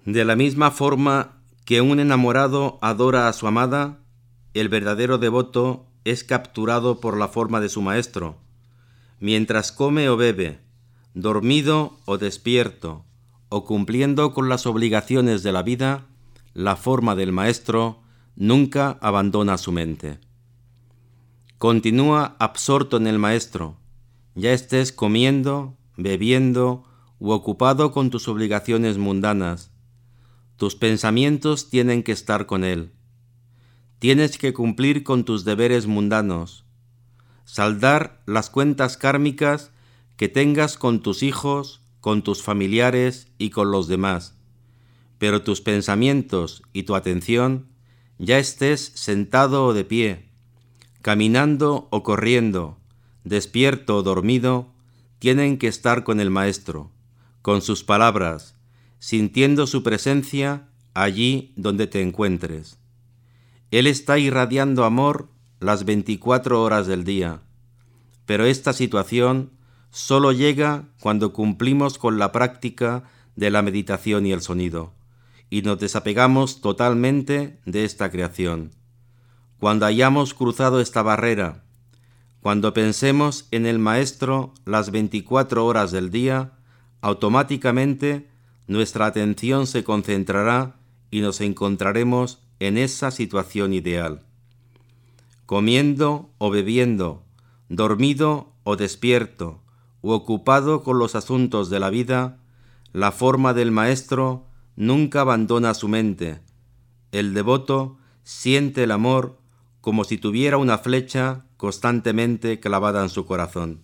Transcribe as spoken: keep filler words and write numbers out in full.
De la misma forma que un enamorado adora a su amada, el verdadero devoto es capturado por la forma de su maestro. Mientras come o bebe, dormido o despierto, o cumpliendo con las obligaciones de la vida, la forma del maestro nunca abandona su mente. Continúa absorto en el maestro, ya estés comiendo, bebiendo u ocupado con tus obligaciones mundanas. Tus pensamientos tienen que estar con él. Tienes que cumplir con tus deberes mundanos, saldar las cuentas kármicas que tengas con tus hijos, con tus familiares y con los demás. Pero tus pensamientos y tu atención, ya estés sentado o de pie, caminando o corriendo, despierto o dormido, tienen que estar con el Maestro, con sus palabras, sintiendo su presencia allí donde te encuentres. Él está irradiando amor las veinticuatro horas del día, pero esta situación solo llega cuando cumplimos con la práctica de la meditación y el sonido, y nos desapegamos totalmente de esta creación. Cuando hayamos cruzado esta barrera, cuando pensemos en el Maestro las veinticuatro horas del día, automáticamente nuestra atención se concentrará y nos encontraremos en esa situación ideal. Comiendo o bebiendo, dormido o despierto, u ocupado con los asuntos de la vida, la forma del Maestro nunca abandona su mente. El devoto siente el amor como si tuviera una flecha constantemente clavada en su corazón.